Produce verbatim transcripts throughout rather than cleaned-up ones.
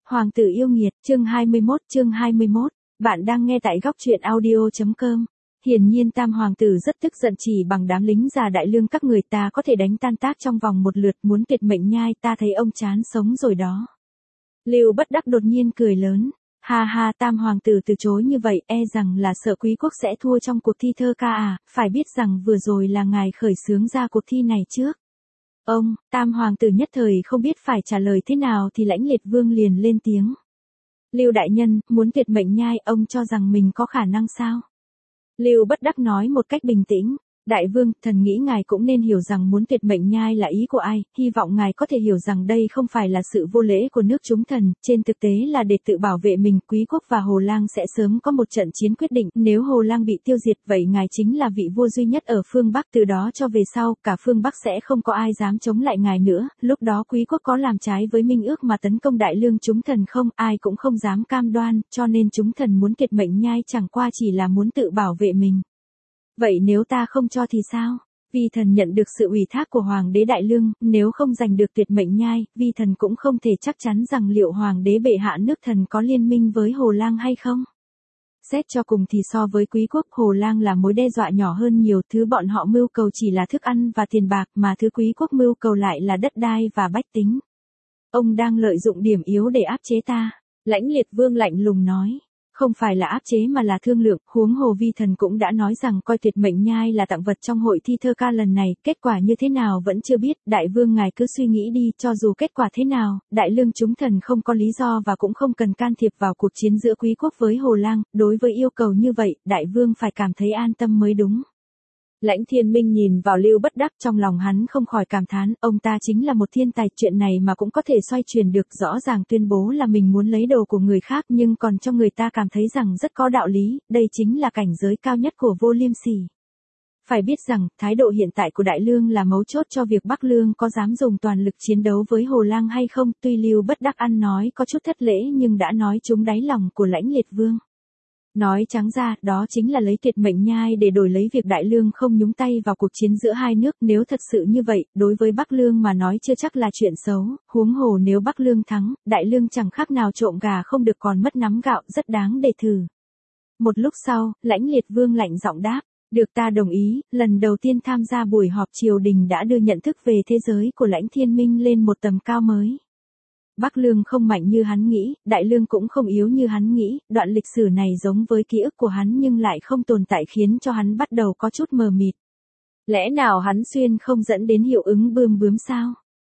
Hoàng tử yêu nghiệt, chương hai mươi mốt, chương hai mươi mốt. Bạn đang nghe tại góc truyện audio chấm com. Hiển nhiên Tam hoàng tử rất tức giận, chỉ bằng đám lính già đại lương các người ta có thể đánh tan tác trong vòng một lượt, muốn tuyệt mệnh nhai, ta thấy ông chán sống rồi đó. Lưu Bất Đắc đột nhiên cười lớn. Ha ha, Tam hoàng tử từ chối như vậy, e rằng là sợ quý quốc sẽ thua trong cuộc thi thơ ca à, phải biết rằng vừa rồi là ngài khởi xướng ra cuộc thi này trước. Ông, Tam hoàng tử nhất thời không biết phải trả lời thế nào thì Lãnh Liệt Vương liền lên tiếng. Lưu đại nhân, muốn tuyệt mệnh nhai, ông cho rằng mình có khả năng sao? Lưu Bất Đắc nói một cách bình tĩnh. Đại vương, thần nghĩ ngài cũng nên hiểu rằng muốn tuyệt mệnh nhai là ý của ai, hy vọng ngài có thể hiểu rằng đây không phải là sự vô lễ của nước chúng thần, trên thực tế là để tự bảo vệ mình. Quý quốc và Hồ Lang sẽ sớm có một trận chiến quyết định, nếu Hồ Lang bị tiêu diệt vậy ngài chính là vị vua duy nhất ở phương Bắc, từ đó cho về sau, cả phương Bắc sẽ không có ai dám chống lại ngài nữa, lúc đó quý quốc có làm trái với minh ước mà tấn công đại lương chúng thần không, ai cũng không dám cam đoan, cho nên chúng thần muốn tuyệt mệnh nhai chẳng qua chỉ là muốn tự bảo vệ mình. Vậy nếu ta không cho thì sao? Vi thần nhận được sự ủy thác của Hoàng đế Đại Lương, nếu không giành được tuyệt mệnh nhai, Vi thần cũng không thể chắc chắn rằng liệu Hoàng đế bệ hạ nước thần có liên minh với Hồ Lang hay không. Xét cho cùng thì so với quý quốc, Hồ Lang là mối đe dọa nhỏ hơn nhiều, thứ bọn họ mưu cầu chỉ là thức ăn và tiền bạc, mà thứ quý quốc mưu cầu lại là đất đai và bách tính. Ông đang lợi dụng điểm yếu để áp chế ta. Lãnh Liệt Vương lạnh lùng nói. Không phải là áp chế mà là thương lượng, huống hồ Vi thần cũng đã nói rằng coi tuyệt mệnh nhai là tặng vật trong hội thi thơ ca lần này, kết quả như thế nào vẫn chưa biết, đại vương ngài cứ suy nghĩ đi, cho dù kết quả thế nào, đại lương chúng thần không có lý do và cũng không cần can thiệp vào cuộc chiến giữa quý quốc với Hồ Lang, đối với yêu cầu như vậy, đại vương phải cảm thấy an tâm mới đúng. Lãnh Thiên Minh nhìn vào Lưu Bất Đắc, trong lòng hắn không khỏi cảm thán, ông ta chính là một thiên tài, chuyện này mà cũng có thể xoay chuyển được, rõ ràng tuyên bố là mình muốn lấy đồ của người khác nhưng còn cho người ta cảm thấy rằng rất có đạo lý, đây chính là cảnh giới cao nhất của vô liêm sỉ. Phải biết rằng, thái độ hiện tại của Đại Lương là mấu chốt cho việc Bắc Lương có dám dùng toàn lực chiến đấu với Hồ Lang hay không, tuy Lưu Bất Đắc ăn nói có chút thất lễ nhưng đã nói trúng đáy lòng của Lãnh Liệt Vương. Nói trắng ra, đó chính là lấy tuyệt mệnh nhai để đổi lấy việc Đại Lương không nhúng tay vào cuộc chiến giữa hai nước, nếu thật sự như vậy, đối với Bắc Lương mà nói chưa chắc là chuyện xấu, huống hồ nếu Bắc Lương thắng, Đại Lương chẳng khác nào trộm gà không được còn mất nắm gạo, rất đáng để thử. Một lúc sau, Lãnh Liệt Vương lạnh giọng đáp, được, ta đồng ý, lần đầu tiên tham gia buổi họp triều đình đã đưa nhận thức về thế giới của Lãnh Thiên Minh lên một tầm cao mới. Bắc Lương không mạnh như hắn nghĩ, Đại Lương cũng không yếu như hắn nghĩ, đoạn lịch sử này giống với ký ức của hắn nhưng lại không tồn tại khiến cho hắn bắt đầu có chút mờ mịt. Lẽ nào hắn xuyên không dẫn đến hiệu ứng bươm bướm sao?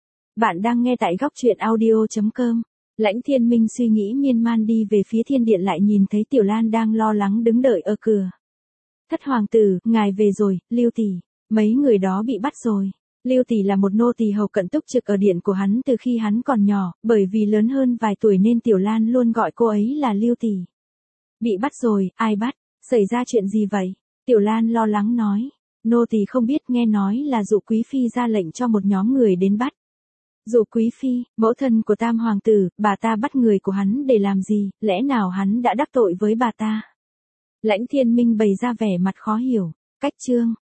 Bạn đang nghe tại góc truyện audio chấm com. Lãnh Thiên Minh suy nghĩ miên man đi về phía thiên điện, lại nhìn thấy Tiểu Lan đang lo lắng đứng đợi ở cửa. Thất hoàng tử, ngài về rồi, Lưu tỷ, mấy người đó bị bắt rồi. Lưu tỷ là một nô tỳ hầu cận túc trực ở điện của hắn từ khi hắn còn nhỏ, bởi vì lớn hơn vài tuổi nên Tiểu Lan luôn gọi cô ấy là Lưu tỷ. Bị bắt rồi, ai bắt? Xảy ra chuyện gì vậy? Tiểu Lan lo lắng nói. Nô tỳ không biết, nghe nói là Dụ Quý phi ra lệnh cho một nhóm người đến bắt. Dụ Quý phi, mẫu thân của Tam hoàng tử, bà ta bắt người của hắn để làm gì, lẽ nào hắn đã đắc tội với bà ta? Lãnh Thiên Minh bày ra vẻ mặt khó hiểu. Cách chương